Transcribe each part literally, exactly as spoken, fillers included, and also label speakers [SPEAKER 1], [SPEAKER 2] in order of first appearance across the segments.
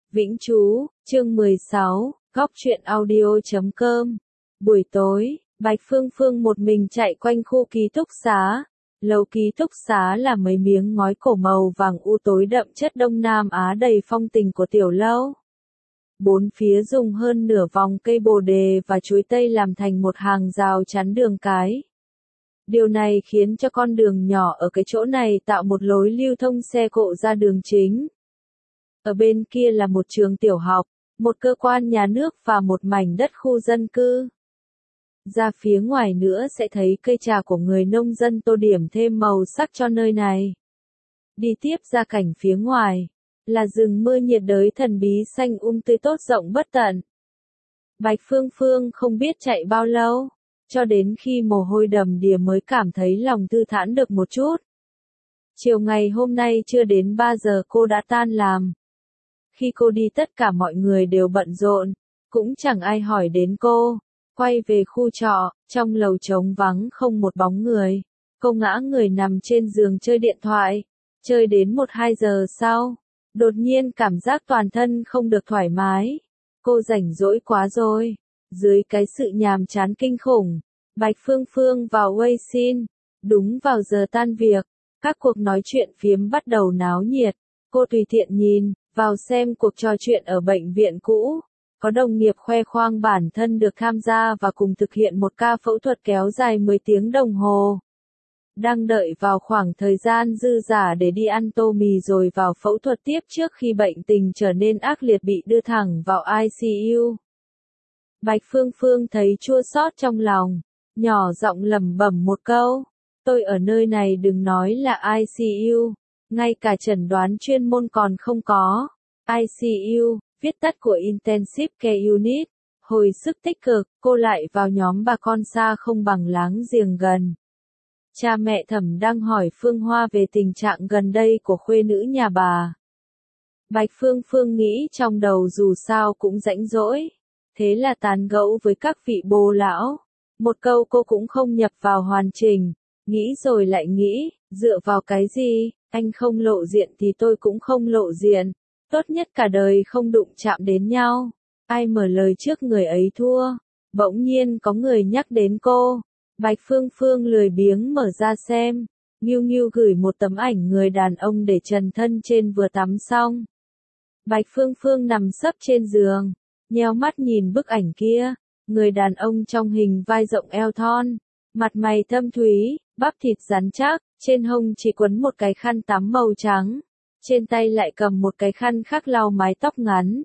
[SPEAKER 1] Vĩnh Chú, chương mười sáu, góc truyện audio chấm com. Buổi tối, Bạch Phương Phương một mình chạy quanh khu ký túc xá. Lầu ký túc xá là mấy miếng ngói cổ màu vàng u tối đậm chất Đông Nam Á đầy phong tình của tiểu lâu. Bốn phía dùng hơn nửa vòng cây bồ đề và chuối tây làm thành một hàng rào chắn đường cái. Điều này khiến cho con đường nhỏ ở cái chỗ này tạo một lối lưu thông xe cộ ra đường chính. Ở bên kia là một trường tiểu học, một cơ quan nhà nước và một mảnh đất khu dân cư. Ra phía ngoài nữa sẽ thấy cây trà của người nông dân tô điểm thêm màu sắc cho nơi này. Đi tiếp ra cảnh phía ngoài, là rừng mưa nhiệt đới thần bí xanh um tươi tốt rộng bất tận. Bạch Phương Phương không biết chạy bao lâu, cho đến khi mồ hôi đầm đìa mới cảm thấy lòng thư thản được một chút. Chiều ngày hôm nay chưa đến ba giờ cô đã tan làm. Khi cô đi tất cả mọi người đều bận rộn, cũng chẳng ai hỏi đến cô. Quay về khu trọ, trong lầu trống vắng không một bóng người. Cô ngã người nằm trên giường chơi điện thoại. Chơi đến một hai giờ sau, đột nhiên cảm giác toàn thân không được thoải mái. Cô rảnh rỗi quá rồi. Dưới cái sự nhàm chán kinh khủng, Bạch Phương Phương vào Weixin. Đúng vào giờ tan việc, các cuộc nói chuyện phiếm bắt đầu náo nhiệt. Cô tùy tiện nhìn, vào xem cuộc trò chuyện ở bệnh viện cũ. Có đồng nghiệp khoe khoang bản thân được tham gia và cùng thực hiện một ca phẫu thuật kéo dài mười tiếng đồng hồ. Đang đợi vào khoảng thời gian dư dả để đi ăn tô mì rồi vào phẫu thuật tiếp trước khi bệnh tình trở nên ác liệt bị đưa thẳng vào i xê u. Bạch Phương Phương thấy chua xót trong lòng, nhỏ giọng lẩm bẩm một câu. Tôi ở nơi này đừng nói là i xê u, ngay cả chẩn đoán chuyên môn còn không có. i xê u, viết tắt của Intensive Care Unit, hồi sức tích cực, cô lại vào nhóm bà con xa không bằng láng giềng gần. Cha mẹ Thẩm đang hỏi Phương Hoa về tình trạng gần đây của khuê nữ nhà bà. Bạch Phương Phương nghĩ trong đầu dù sao cũng rãnh rỗi, thế là tán gẫu với các vị bố lão. Một câu cô cũng không nhập vào hoàn chỉnh, nghĩ rồi lại nghĩ, dựa vào cái gì, anh không lộ diện thì tôi cũng không lộ diện. Tốt nhất cả đời không đụng chạm đến nhau. Ai mở lời trước người ấy thua. Bỗng nhiên có người nhắc đến cô. Bạch Phương Phương lười biếng mở ra xem. Nghiu Nghiu gửi một tấm ảnh người đàn ông để trần thân trên vừa tắm xong. Bạch Phương Phương nằm sấp trên giường, nheo mắt nhìn bức ảnh kia. Người đàn ông trong hình vai rộng eo thon, mặt mày thâm thúy, bắp thịt rắn chắc, trên hông chỉ quấn một cái khăn tắm màu trắng. Trên tay lại cầm một cái khăn khác lau mái tóc ngắn.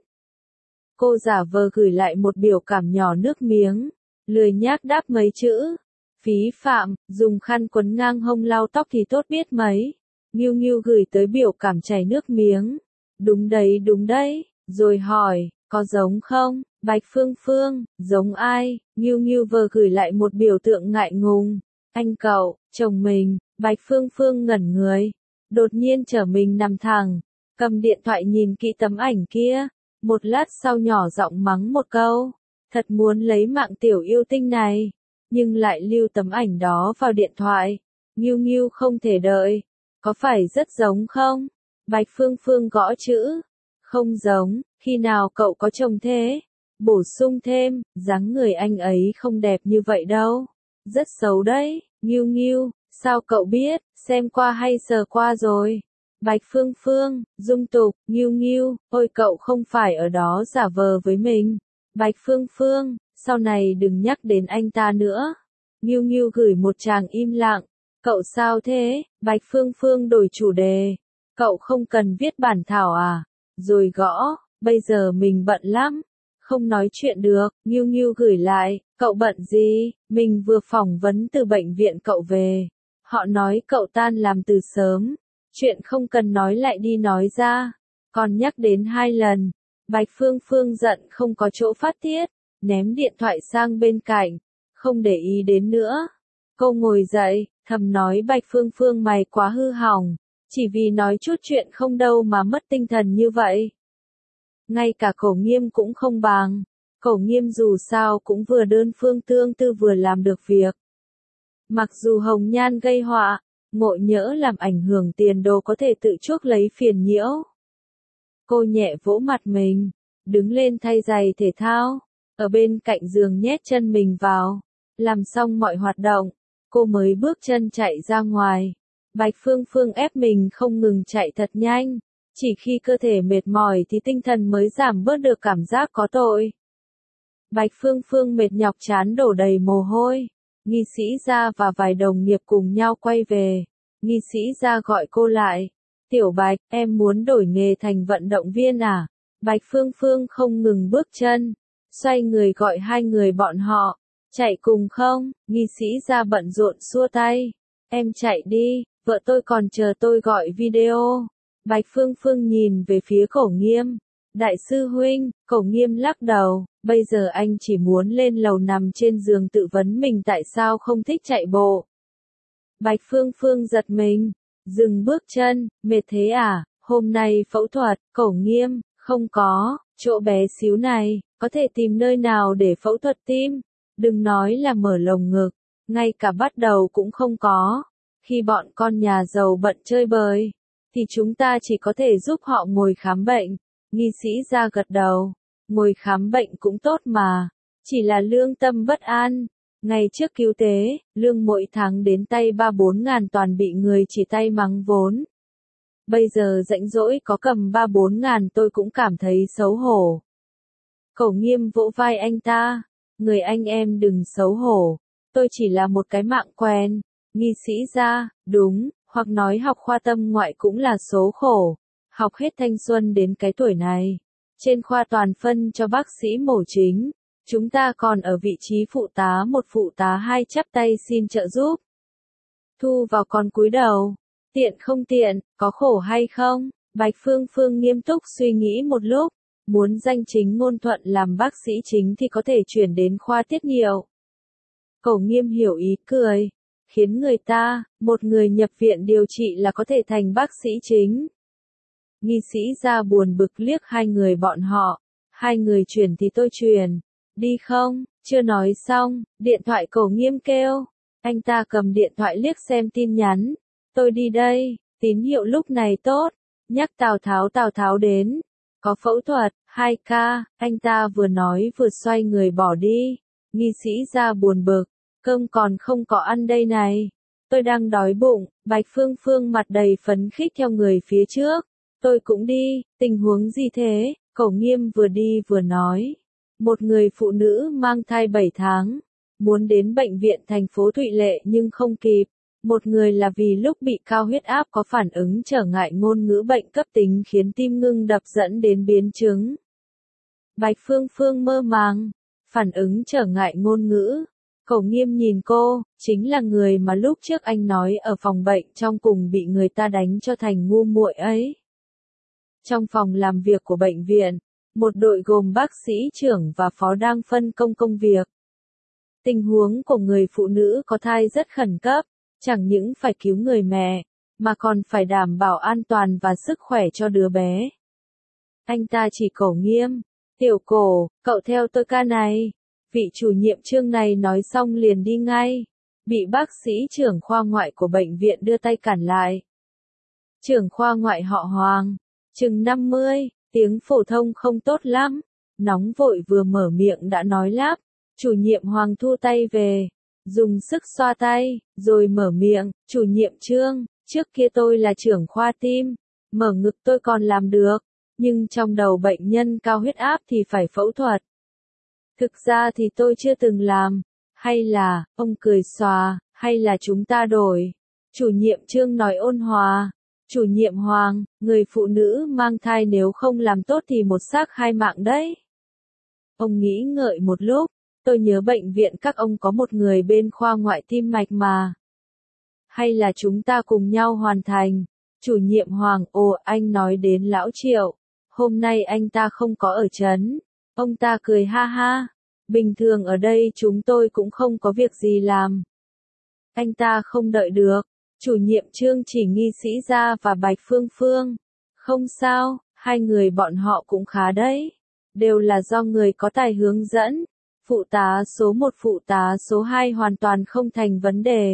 [SPEAKER 1] Cô giả vờ gửi lại một biểu cảm nhỏ nước miếng, lười nhác đáp mấy chữ. Phí phạm, dùng khăn quấn ngang hông lau tóc thì tốt biết mấy. Nghiu Nghiu gửi tới biểu cảm chảy nước miếng. Đúng đấy đúng đấy, rồi hỏi, có giống không? Bạch Phương Phương, giống ai? Nghiu Nghiu vờ gửi lại một biểu tượng ngại ngùng. Anh cậu, chồng mình. Bạch Phương Phương ngẩn người. Đột nhiên trở mình nằm thẳng, cầm điện thoại nhìn kỹ tấm ảnh kia, một lát sau nhỏ giọng mắng một câu, thật muốn lấy mạng tiểu yêu tinh này, nhưng lại lưu tấm ảnh đó vào điện thoại. Nghiu Nghiu không thể đợi, có phải rất giống không? Bạch Phương Phương gõ chữ, không giống, khi nào cậu có chồng thế? Bổ sung thêm, dáng người anh ấy không đẹp như vậy đâu, rất xấu đấy. Nghiu Nghiu, sao cậu biết, xem qua hay sờ qua rồi? Bạch Phương Phương, dung tục, Nghiu Nghiu, ôi cậu không phải ở đó giả vờ với mình. Bạch Phương Phương, sau này đừng nhắc đến anh ta nữa. Nghiu Nghiu gửi một tràng im lặng, cậu sao thế? Bạch Phương Phương đổi chủ đề, cậu không cần viết bản thảo à? Rồi gõ, bây giờ mình bận lắm, không nói chuyện được. Nghiu Nghiu gửi lại, cậu bận gì? Mình vừa phỏng vấn từ bệnh viện cậu về. Họ nói cậu tan làm từ sớm. Chuyện không cần nói lại đi nói ra. Còn nhắc đến hai lần. Bạch Phương Phương giận không có chỗ phát tiết. Ném điện thoại sang bên cạnh. Không để ý đến nữa. Cô ngồi dậy, thầm nói Bạch Phương Phương mày quá hư hỏng. Chỉ vì nói chút chuyện không đâu mà mất tinh thần như vậy. Ngay cả Cổ Nghiêm cũng không bằng. Cổ Nghiêm dù sao cũng vừa đơn phương tương tư vừa làm được việc. Mặc dù hồng nhan gây họa, ngộ nhỡ làm ảnh hưởng tiền đồ có thể tự chuốc lấy phiền nhiễu. Cô nhẹ vỗ mặt mình, đứng lên thay giày thể thao, ở bên cạnh giường nhét chân mình vào, làm xong mọi hoạt động, cô mới bước chân chạy ra ngoài. Bạch Phương Phương ép mình không ngừng chạy thật nhanh, chỉ khi cơ thể mệt mỏi thì tinh thần mới giảm bớt được cảm giác có tội. Bạch Phương Phương mệt nhọc chán đổ đầy mồ hôi, Nghi Sĩ Gia và vài đồng nghiệp cùng nhau quay về, Nghi Sĩ Gia gọi cô lại, Tiểu Bạch, em muốn đổi nghề thành vận động viên à? Bạch Phương Phương không ngừng bước chân, xoay người gọi hai người bọn họ, chạy cùng không? Nghi Sĩ Gia bận rộn xua tay, em chạy đi, vợ tôi còn chờ tôi gọi video. Bạch Phương Phương nhìn về phía Cổ Nghiêm, đại sư huynh, Cổ Nghiêm lắc đầu, bây giờ anh chỉ muốn lên lầu nằm trên giường tự vấn mình tại sao không thích chạy bộ. Bạch Phương Phương giật mình, dừng bước chân, mệt thế à, hôm nay phẫu thuật, Cổ Nghiêm, không có, chỗ bé xíu này, có thể tìm nơi nào để phẫu thuật tim, đừng nói là mở lồng ngực, ngay cả bắt đầu cũng không có, khi bọn con nhà giàu bận chơi bời, thì chúng ta chỉ có thể giúp họ ngồi khám bệnh. Nghi Sĩ Gia gật đầu, ngồi khám bệnh cũng tốt mà, chỉ là lương tâm bất an. Ngày trước cứu tế, lương mỗi tháng đến tay ba bốn ngàn toàn bị người chỉ tay mắng vốn. Bây giờ rảnh rỗi có cầm ba bốn ngàn tôi cũng cảm thấy xấu hổ. Cổ Nghiêm vỗ vai anh ta, người anh em đừng xấu hổ, tôi chỉ là một cái mạng quen. Nghi Sĩ Gia, đúng, hoặc nói học khoa tâm ngoại cũng là số khổ, học hết thanh xuân đến cái tuổi này. Trên khoa toàn phân cho bác sĩ mổ chính, chúng ta còn ở vị trí phụ tá một phụ tá hai chắp tay xin trợ giúp. Thu vào còn cúi đầu, tiện không tiện, có khổ hay không? Bạch Phương Phương nghiêm túc suy nghĩ một lúc, muốn danh chính ngôn thuận làm bác sĩ chính thì có thể chuyển đến khoa tiết niệu. Cổ Nghiêm hiểu ý cười, khiến người ta, một người nhập viện điều trị là có thể thành bác sĩ chính. Nghi Sĩ Gia buồn bực liếc hai người bọn họ, hai người chuyển thì tôi chuyển, đi không? Chưa nói xong, điện thoại Cổ Nghiêm kêu, anh ta cầm điện thoại liếc xem tin nhắn, tôi đi đây, tín hiệu lúc này tốt, nhắc Tào Tháo Tào Tháo đến, có phẫu thuật, hai ca, anh ta vừa nói vừa xoay người bỏ đi. Nghi Sĩ Gia buồn bực, cơm còn không có ăn đây này, tôi đang đói bụng. Bạch Phương Phương mặt đầy phấn khích theo người phía trước, tôi cũng đi, tình huống gì thế? Cổ Nghiêm vừa đi vừa nói, một người phụ nữ mang thai bảy tháng, muốn đến bệnh viện thành phố Thụy Lệ nhưng không kịp, một người là vì lúc bị cao huyết áp có phản ứng trở ngại ngôn ngữ bệnh cấp tính khiến tim ngưng đập dẫn đến biến chứng. Bạch Phương Phương mơ màng, phản ứng trở ngại ngôn ngữ. Cổ Nghiêm nhìn cô, chính là người mà lúc trước anh nói ở phòng bệnh trong cùng bị người ta đánh cho thành ngu muội ấy. Trong phòng làm việc của bệnh viện, một đội gồm bác sĩ trưởng và phó đang phân công công việc. Tình huống của người phụ nữ có thai rất khẩn cấp, chẳng những phải cứu người mẹ, mà còn phải đảm bảo an toàn và sức khỏe cho đứa bé. Anh ta chỉ Cổ Nghiêm, Tiểu Cổ, cậu theo tôi ca này. Vị chủ nhiệm chương này nói xong liền đi ngay, bị bác sĩ trưởng khoa ngoại của bệnh viện đưa tay cản lại. Trưởng khoa ngoại họ Hoàng, chừng năm mươi, tiếng phổ thông không tốt lắm, nóng vội vừa mở miệng đã nói lắp. Chủ nhiệm Hoàng thu tay về, dùng sức xoa tay, rồi mở miệng, chủ nhiệm Trương, trước kia tôi là trưởng khoa tim, mở ngực tôi còn làm được, nhưng trong đầu bệnh nhân cao huyết áp thì phải phẫu thuật. Thực ra thì tôi chưa từng làm, hay là, ông cười xòa, hay là chúng ta đổi. Chủ nhiệm Trương nói ôn hòa, chủ nhiệm Hoàng, người phụ nữ mang thai nếu không làm tốt thì một xác hai mạng đấy. Ông nghĩ ngợi một lúc, tôi nhớ bệnh viện các ông có một người bên khoa ngoại tim mạch mà. Hay là chúng ta cùng nhau hoàn thành. Chủ nhiệm Hoàng, ồ anh nói đến lão Triệu, hôm nay anh ta không có ở trấn. Ông ta cười ha ha, bình thường ở đây chúng tôi cũng không có việc gì làm. Anh ta không đợi được, chủ nhiệm Trương chỉ Nghi Sĩ Gia và Bạch Phương Phương. Không sao, hai người bọn họ cũng khá đấy, đều là do người có tài hướng dẫn. Phụ tá số một phụ tá số hai hoàn toàn không thành vấn đề.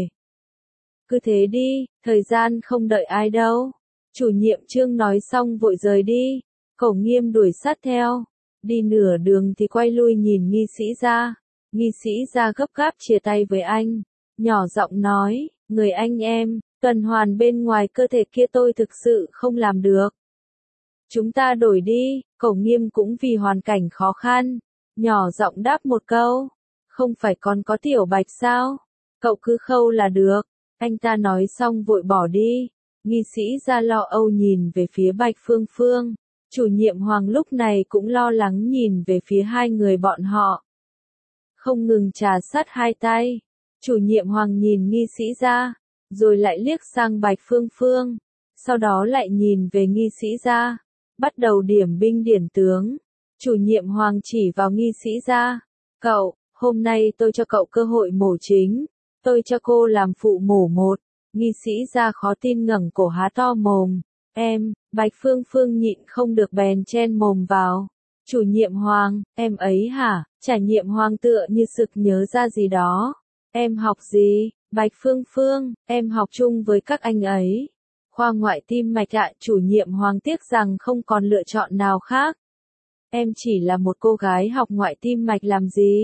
[SPEAKER 1] Cứ thế đi, thời gian không đợi ai đâu. Chủ nhiệm Trương nói xong vội rời đi. Cẩu Nghiêm đuổi sát theo. Đi nửa đường thì quay lui nhìn Nghi Sĩ Gia. Nghi Sĩ Gia gấp gáp chia tay với anh. Nhỏ giọng nói, người anh em, tuần hoàn bên ngoài cơ thể kia tôi thực sự không làm được. Chúng ta đổi đi. Cẩu Nghiêm cũng vì hoàn cảnh khó khăn. Nhỏ giọng đáp một câu. Không phải còn có Tiểu Bạch sao? Cậu cứ khâu là được. Anh ta nói xong vội bỏ đi. Nghi Sĩ Gia lo âu nhìn về phía Bạch Phương Phương. Chủ nhiệm Hoàng lúc này cũng lo lắng nhìn về phía hai người bọn họ. Không ngừng trà sát hai tay. Chủ nhiệm Hoàng nhìn Nghi Sĩ Gia, rồi lại liếc sang Bạch Phương Phương. Sau đó lại nhìn về Nghi Sĩ Gia. Bắt đầu điểm binh điển tướng. Chủ nhiệm Hoàng chỉ vào Nghi Sĩ Gia. Cậu, hôm nay tôi cho cậu cơ hội mổ chính. Tôi cho cô làm phụ mổ một. Nghi Sĩ Gia khó tin ngẩng cổ há to mồm. Em, Bạch Phương Phương nhịn không được bèn chen mồm vào. Chủ nhiệm Hoàng, em ấy hả? Chả nhiệm Hoàng tựa như sực nhớ ra gì đó. Em học gì? Bạch Phương Phương, em học chung với các anh ấy. Khoa ngoại tim mạch ạ. Chủ nhiệm Hoàng tiếc rằng không còn lựa chọn nào khác. Em chỉ là một cô gái học ngoại tim mạch làm gì?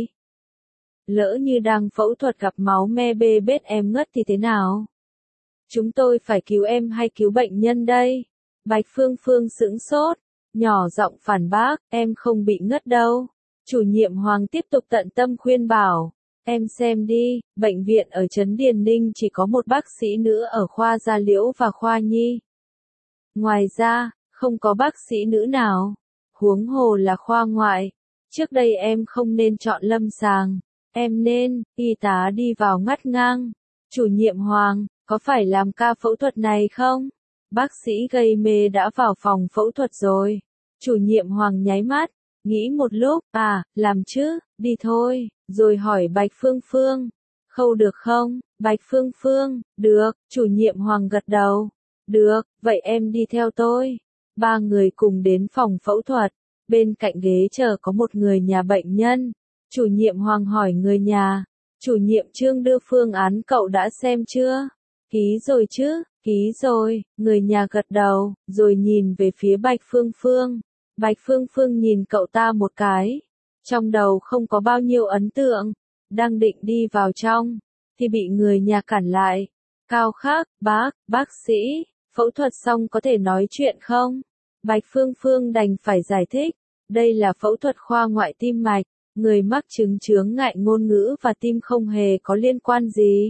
[SPEAKER 1] Lỡ như đang phẫu thuật gặp máu me bê bết em ngất thì thế nào? Chúng tôi phải cứu em hay cứu bệnh nhân đây? Bạch Phương Phương sững sốt, nhỏ giọng phản bác, em không bị ngất đâu. Chủ nhiệm Hoàng tiếp tục tận tâm khuyên bảo, em xem đi, bệnh viện ở Trấn Điền Ninh chỉ có một bác sĩ nữ ở khoa da liễu và khoa nhi. Ngoài ra, không có bác sĩ nữ nào, huống hồ là khoa ngoại. Trước đây em không nên chọn lâm sàng, em nên, y tá đi vào ngắt ngang. Chủ nhiệm Hoàng, có phải làm ca phẫu thuật này không? Bác sĩ gây mê đã vào phòng phẫu thuật rồi. Chủ nhiệm Hoàng nháy mắt, nghĩ một lúc, à, làm chứ, đi thôi, rồi hỏi Bạch Phương Phương. Khâu được không? Bạch Phương Phương, được, chủ nhiệm Hoàng gật đầu. Được, vậy em đi theo tôi. Ba người cùng đến phòng phẫu thuật. Bên cạnh ghế chờ có một người nhà bệnh nhân. Chủ nhiệm Hoàng hỏi người nhà. Chủ nhiệm Trương đưa phương án cậu đã xem chưa? Ký rồi chứ, ký rồi, người nhà gật đầu, rồi nhìn về phía Bạch Phương Phương. Bạch Phương Phương nhìn cậu ta một cái. Trong đầu không có bao nhiêu ấn tượng. Đang định đi vào trong, thì bị người nhà cản lại. Cao Khắc, bác, bác sĩ, phẫu thuật xong có thể nói chuyện không? Bạch Phương Phương đành phải giải thích. Đây là phẫu thuật khoa ngoại tim mạch. Người mắc chứng chướng ngại ngôn ngữ và tim không hề có liên quan gì.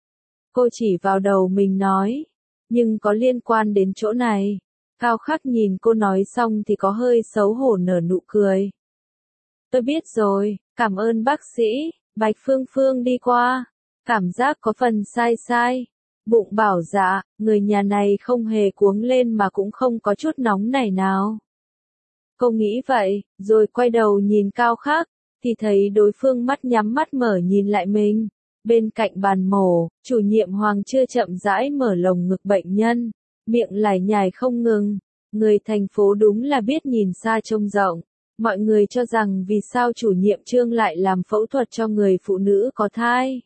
[SPEAKER 1] Cô chỉ vào đầu mình nói. Nhưng có liên quan đến chỗ này. Cao Khắc nhìn cô nói xong thì có hơi xấu hổ nở nụ cười. Tôi biết rồi, cảm ơn bác sĩ. Bạch Phương Phương đi qua. Cảm giác có phần sai sai. Bụng bảo dạ, người nhà này không hề cuống lên mà cũng không có chút nóng nảy nào. Cô nghĩ vậy, rồi quay đầu nhìn Cao Khắc, thì thấy đối phương mắt nhắm mắt mở nhìn lại mình. Bên cạnh bàn mổ, chủ nhiệm Hoàng chưa chậm rãi mở lồng ngực bệnh nhân, miệng lải nhải không ngừng. Người thành phố đúng là biết nhìn xa trông rộng. Mọi người cho rằng vì sao chủ nhiệm Trương lại làm phẫu thuật cho người phụ nữ có thai,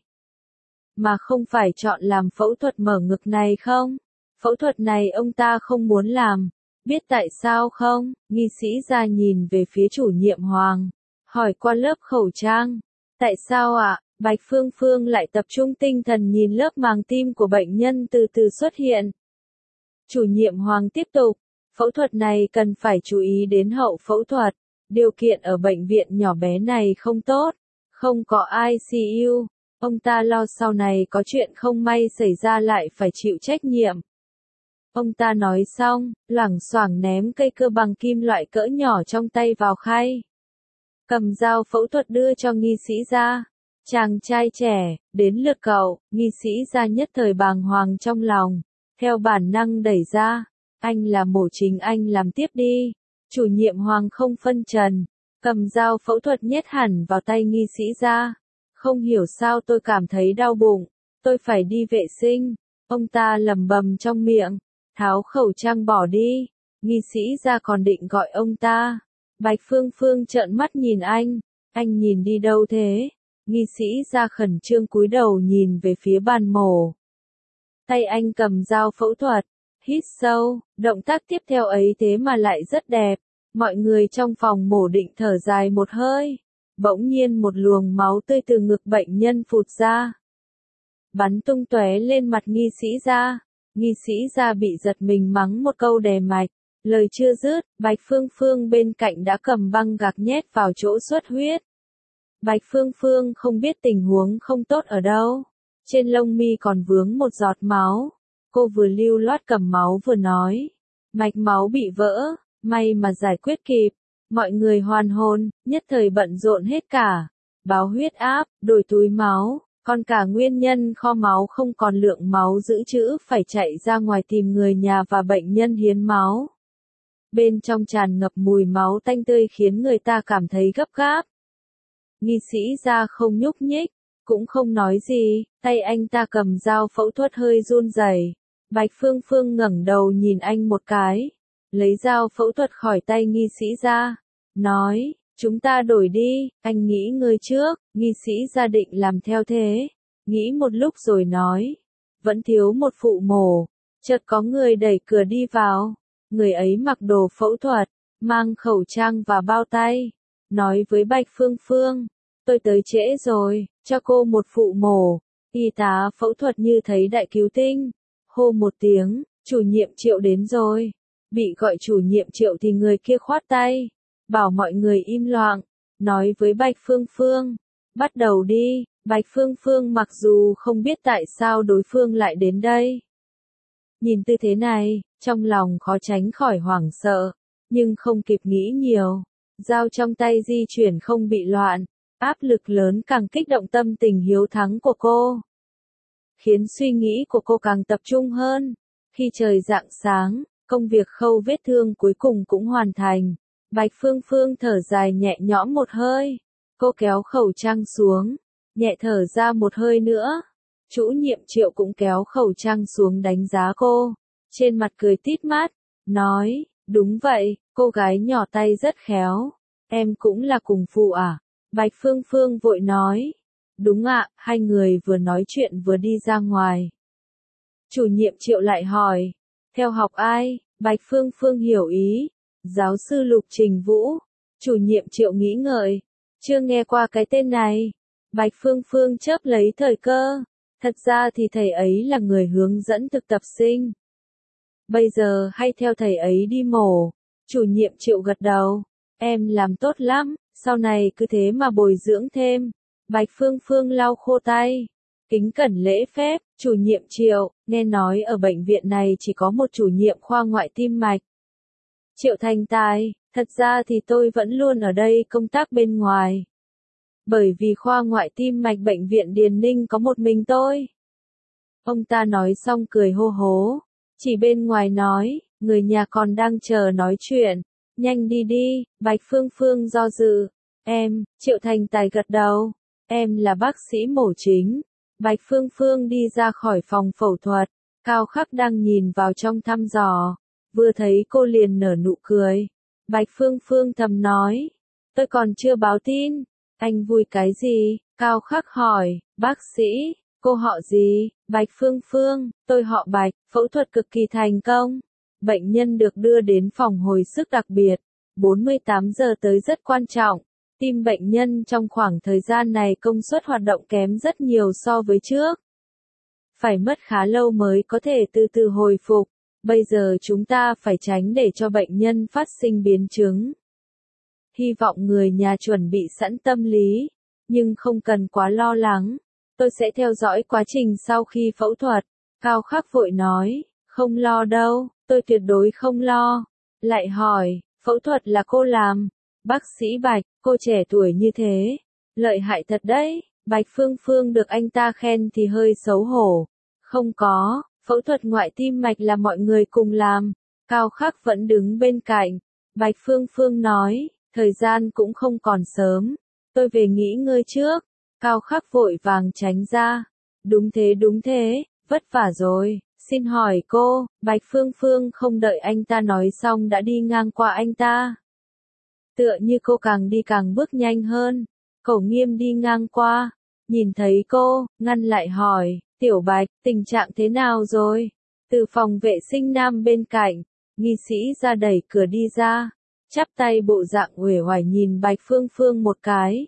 [SPEAKER 1] mà không phải chọn làm phẫu thuật mở ngực này không? Phẫu thuật này ông ta không muốn làm. Biết tại sao không? Nghi sĩ ra nhìn về phía chủ nhiệm Hoàng, hỏi qua lớp khẩu trang. Tại sao ạ? À? Bạch Phương Phương lại tập trung tinh thần nhìn lớp màng tim của bệnh nhân từ từ xuất hiện. Chủ nhiệm Hoàng tiếp tục, phẫu thuật này cần phải chú ý đến hậu phẫu thuật. Điều kiện ở bệnh viện nhỏ bé này không tốt, không có i xê u. Ông ta lo sau này có chuyện không may xảy ra lại phải chịu trách nhiệm. Ông ta nói xong, loảng xoảng ném cây cơ bằng kim loại cỡ nhỏ trong tay vào khay. Cầm dao phẫu thuật đưa cho nghi sĩ ra. Chàng trai trẻ, đến lượt cậu, nghi sĩ ra nhất thời bàng hoàng trong lòng. Theo bản năng đẩy ra. Anh là mổ chính, anh làm tiếp đi. Chủ nhiệm Hoàng không phân trần. Cầm dao phẫu thuật nhét hẳn vào tay nghi sĩ ra. Không hiểu sao tôi cảm thấy đau bụng. Tôi phải đi vệ sinh. Ông ta lẩm bẩm trong miệng. Tháo khẩu trang bỏ đi. Nghi sĩ ra còn định gọi ông ta. Bạch Phương Phương trợn mắt nhìn anh. Anh nhìn đi đâu thế? Nghi sĩ ra khẩn trương cúi đầu nhìn về phía bàn mổ. Tay anh cầm dao phẫu thuật. Hít sâu. Động tác tiếp theo ấy thế mà lại rất đẹp. Mọi người trong phòng mổ định thở dài một hơi. Bỗng nhiên một luồng máu tươi từ ngực bệnh nhân phụt ra. Bắn tung tóe lên mặt nghi sĩ Gia. Nghi sĩ Gia bị giật mình mắng một câu đè mạch. Lời chưa dứt, Bạch Phương Phương bên cạnh đã cầm băng gạc nhét vào chỗ xuất huyết. Bạch Phương Phương không biết tình huống không tốt ở đâu. Trên lông mi còn vướng một giọt máu. Cô vừa lưu loát cầm máu vừa nói. Mạch máu bị vỡ, may mà giải quyết kịp. Mọi người hoàn hồn, nhất thời bận rộn hết cả. Báo huyết áp, đổi túi máu, còn cả nguyên nhân kho máu không còn lượng máu dự trữ phải chạy ra ngoài tìm người nhà và bệnh nhân hiến máu. Bên trong tràn ngập mùi máu tanh tươi khiến người ta cảm thấy gấp gáp. Nghi sĩ Gia không nhúc nhích, cũng không nói gì, tay anh ta cầm dao phẫu thuật hơi run rẩy. Bạch Phương Phương ngẩng đầu nhìn anh một cái, lấy dao phẫu thuật khỏi tay nghi sĩ Gia, nói, chúng ta đổi đi, anh nghĩ ngơi trước. Nghi sĩ Gia định làm theo thế, nghĩ một lúc rồi nói, vẫn thiếu một phụ mổ. Chợt có người đẩy cửa đi vào, người ấy mặc đồ phẫu thuật, mang khẩu trang và bao tay, nói với Bạch Phương Phương, tôi tới trễ rồi, cho cô một phụ mổ. Y tá phẫu thuật như thấy đại cứu tinh, hô một tiếng, chủ nhiệm Triệu đến rồi. Bị gọi chủ nhiệm Triệu thì người kia khoát tay, bảo mọi người im lặng, nói với Bạch Phương Phương, bắt đầu đi. Bạch Phương Phương mặc dù không biết tại sao đối phương lại đến đây. Nhìn tư thế này, trong lòng khó tránh khỏi hoảng sợ, nhưng không kịp nghĩ nhiều. Dao trong tay di chuyển không bị loạn, áp lực lớn càng kích động tâm tình hiếu thắng của cô. Khiến suy nghĩ của cô càng tập trung hơn. Khi trời rạng sáng, công việc khâu vết thương cuối cùng cũng hoàn thành. Bạch Phương Phương thở dài nhẹ nhõm một hơi. Cô kéo khẩu trang xuống, nhẹ thở ra một hơi nữa. Chủ nhiệm Triệu cũng kéo khẩu trang xuống đánh giá cô. Trên mặt cười tít mắt, nói, đúng vậy, cô gái nhỏ tay rất khéo. Em cũng là cùng phụ à? Bạch Phương Phương vội nói. Đúng ạ, hai người vừa nói chuyện vừa đi ra ngoài. Chủ nhiệm Triệu lại hỏi, theo học ai? Bạch Phương Phương hiểu ý. Giáo sư Lục Trình Vũ. Chủ nhiệm Triệu nghĩ ngợi, chưa nghe qua cái tên này. Bạch Phương Phương chớp lấy thời cơ. Thật ra thì thầy ấy là người hướng dẫn thực tập sinh. Bây giờ hay theo thầy ấy đi mổ. Chủ nhiệm Triệu gật đầu. Em làm tốt lắm, sau này cứ thế mà bồi dưỡng thêm. Bạch Phương Phương lau khô tay. Kính cẩn lễ phép, chủ nhiệm Triệu, nghe nói ở bệnh viện này chỉ có một chủ nhiệm khoa ngoại tim mạch. Triệu Thành Tài, thật ra thì tôi vẫn luôn ở đây công tác bên ngoài. Bởi vì khoa ngoại tim mạch bệnh viện Điền Ninh có một mình tôi. Ông ta nói xong cười hô hố. Chỉ bên ngoài nói, người nhà còn đang chờ nói chuyện. Nhanh đi đi. Bạch Phương Phương do dự. Em, Triệu Thành Tài gật đầu. Em là bác sĩ mổ chính. Bạch Phương Phương đi ra khỏi phòng phẫu thuật. Cao Khắc đang nhìn vào trong thăm dò. Vừa thấy cô liền nở nụ cười. Bạch Phương Phương thầm nói. Tôi còn chưa báo tin. Anh vui cái gì? Cao Khắc hỏi. Bác sĩ, cô họ gì? Bạch Phương Phương, tôi họ Bạch. Phẫu thuật cực kỳ thành công. Bệnh nhân được đưa đến phòng hồi sức đặc biệt. bốn mươi tám giờ tới rất quan trọng. Tim bệnh nhân trong khoảng thời gian này công suất hoạt động kém rất nhiều so với trước. Phải mất khá lâu mới có thể từ từ hồi phục. Bây giờ chúng ta phải tránh để cho bệnh nhân phát sinh biến chứng. Hy vọng người nhà chuẩn bị sẵn tâm lý, nhưng không cần quá lo lắng. Tôi sẽ theo dõi quá trình sau khi phẫu thuật. Cao Khắc vội nói, không lo đâu, tôi tuyệt đối không lo. Lại hỏi, phẫu thuật là cô làm? Bác sĩ Bạch, cô trẻ tuổi như thế, lợi hại thật đấy. Bạch Phương Phương được anh ta khen thì hơi xấu hổ. Không có, phẫu thuật ngoại tim mạch là mọi người cùng làm. Cao Khắc vẫn đứng bên cạnh. Bạch Phương Phương nói, thời gian cũng không còn sớm. Tôi về nghỉ ngơi trước. Cao Khắc vội vàng tránh ra. Đúng thế đúng thế, vất vả rồi. Xin hỏi cô, Bạch Phương Phương không đợi anh ta nói xong đã đi ngang qua anh ta. Tựa như cô càng đi càng bước nhanh hơn. Cổ Nghiêm đi ngang qua, nhìn thấy cô, ngăn lại hỏi, Tiểu Bạch, tình trạng thế nào rồi? Từ phòng vệ sinh nam bên cạnh, nghi sĩ ra đẩy cửa đi ra. chắp tay bộ dạng uể oải nhìn Bạch Phương Phương một cái.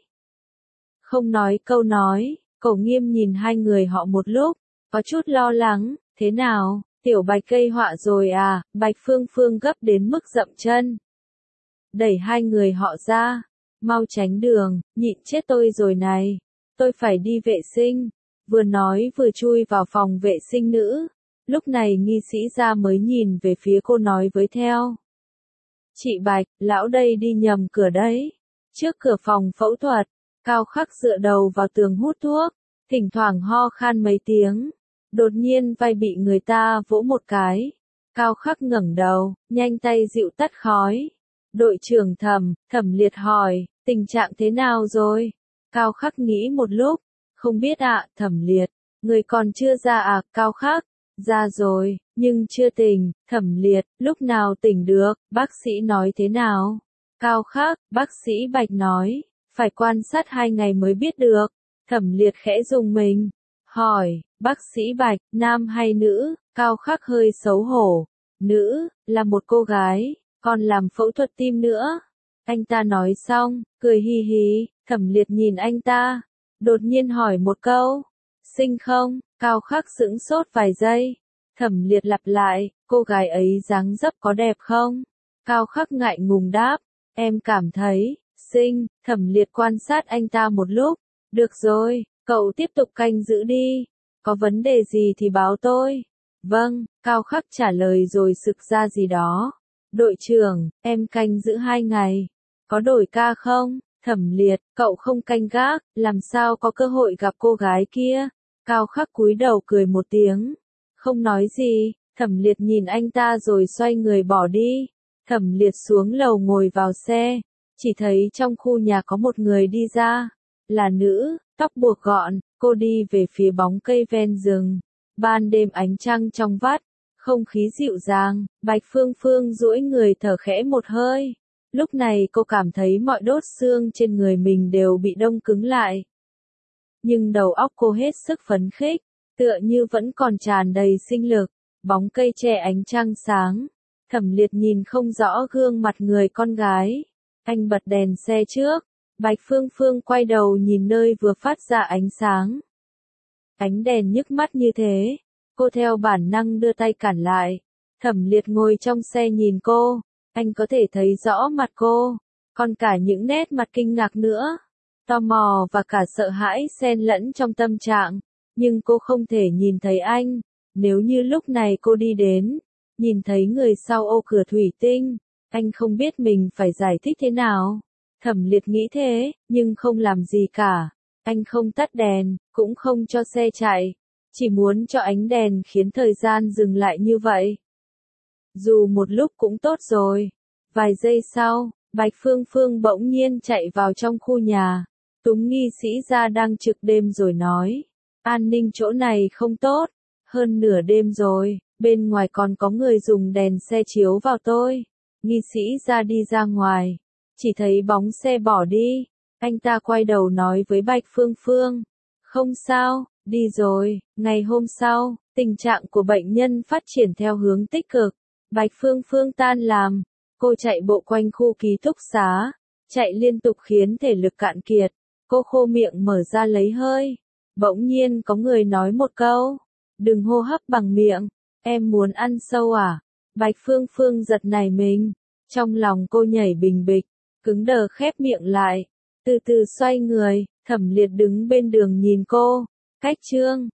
[SPEAKER 1] Không nói câu nói, Cổ Nghiêm nhìn hai người họ một lúc, có chút lo lắng, thế nào, tiểu Bạch gây họa rồi à, Bạch Phương Phương gấp đến mức dậm chân. Đẩy hai người họ ra, mau tránh đường, nhịn chết tôi rồi này, tôi phải đi vệ sinh, vừa nói vừa chui vào phòng vệ sinh nữ, lúc này nghi sĩ ra mới nhìn về phía cô nói với theo. Chị Bạch, lão đây đi nhầm cửa đấy, trước cửa phòng phẫu thuật, Cao Khắc dựa đầu vào tường hút thuốc, thỉnh thoảng ho khan mấy tiếng, đột nhiên vai bị người ta vỗ một cái, Cao Khắc ngẩng đầu, nhanh tay dịu tắt khói. Đội trưởng Thẩm, Thẩm Liệt hỏi, tình trạng thế nào rồi? Cao Khắc nghĩ một lúc, không biết ạ, Thẩm Liệt, người còn chưa ra à, Cao Khắc, ra rồi, nhưng chưa tỉnh, Thẩm Liệt, lúc nào tỉnh được, bác sĩ nói thế nào? Cao Khắc, bác sĩ Bạch nói, phải quan sát hai ngày mới biết được, Thẩm Liệt khẽ rùng mình, hỏi, bác sĩ Bạch, nam hay nữ? Cao Khắc hơi xấu hổ, nữ, là một cô gái. Còn làm phẫu thuật tim nữa. Anh ta nói xong, cười hi hi, Thẩm Liệt nhìn anh ta, đột nhiên hỏi một câu, xinh không? Cao Khắc sững sốt vài giây. Thẩm Liệt lặp lại, cô gái ấy dáng dấp có đẹp không? Cao Khắc ngại ngùng đáp, em cảm thấy, xinh. Thẩm Liệt quan sát anh ta một lúc, được rồi, cậu tiếp tục canh giữ đi, có vấn đề gì thì báo tôi. Vâng, Cao Khắc trả lời rồi sực ra gì đó. Đội trưởng, em canh giữ hai ngày. Có đổi ca không? Thẩm Liệt, cậu không canh gác, làm sao có cơ hội gặp cô gái kia? Cao Khắc cúi đầu cười một tiếng. Không nói gì, Thẩm Liệt nhìn anh ta rồi xoay người bỏ đi. Thẩm Liệt xuống lầu ngồi vào xe. Chỉ thấy trong khu nhà có một người đi ra. Là nữ, tóc buộc gọn, cô đi về phía bóng cây ven rừng. Ban đêm ánh trăng trong vắt. Không khí dịu dàng, Bạch Phương Phương duỗi người thở khẽ một hơi. Lúc này cô cảm thấy mọi đốt xương trên người mình đều bị đông cứng lại. Nhưng đầu óc cô hết sức phấn khích, tựa như vẫn còn tràn đầy sinh lực. Bóng cây che ánh trăng sáng. Thẩm Liệt nhìn không rõ gương mặt người con gái. Anh bật đèn xe trước. Bạch Phương Phương quay đầu nhìn nơi vừa phát ra ánh sáng. Ánh đèn nhức mắt như thế. Cô theo bản năng đưa tay cản lại. Thẩm Liệt ngồi trong xe nhìn cô. Anh có thể thấy rõ mặt cô. Còn cả những nét mặt kinh ngạc nữa. Tò mò và cả sợ hãi xen lẫn trong tâm trạng. Nhưng cô không thể nhìn thấy anh. Nếu như lúc này cô đi đến. Nhìn thấy người sau ô cửa thủy tinh. Anh không biết mình phải giải thích thế nào. Thẩm Liệt nghĩ thế, nhưng không làm gì cả. Anh không tắt đèn, cũng không cho xe chạy. Chỉ muốn cho ánh đèn khiến thời gian dừng lại như vậy. Dù một lúc cũng tốt rồi. Vài giây sau, Bạch Phương Phương bỗng nhiên chạy vào trong khu nhà. Túng nghi sĩ ra đang trực đêm rồi nói. An ninh chỗ này không tốt. Hơn nửa đêm rồi, bên ngoài còn có người dùng đèn xe chiếu vào tôi. Nghi sĩ ra đi ra ngoài. Chỉ thấy bóng xe bỏ đi. Anh ta quay đầu nói với Bạch Phương Phương. Không sao. Đi rồi, ngày hôm sau, tình trạng của bệnh nhân phát triển theo hướng tích cực. Bạch Phương Phương tan làm, cô chạy bộ quanh khu ký túc xá, chạy liên tục khiến thể lực cạn kiệt. Cô khô miệng mở ra lấy hơi. Bỗng nhiên có người nói một câu, đừng hô hấp bằng miệng, em muốn ăn sâu à? Bạch Phương Phương giật nảy mình, trong lòng cô nhảy bình bịch, cứng đờ khép miệng lại, từ từ xoay người, Thẩm Liệt đứng bên đường nhìn cô. Cách chương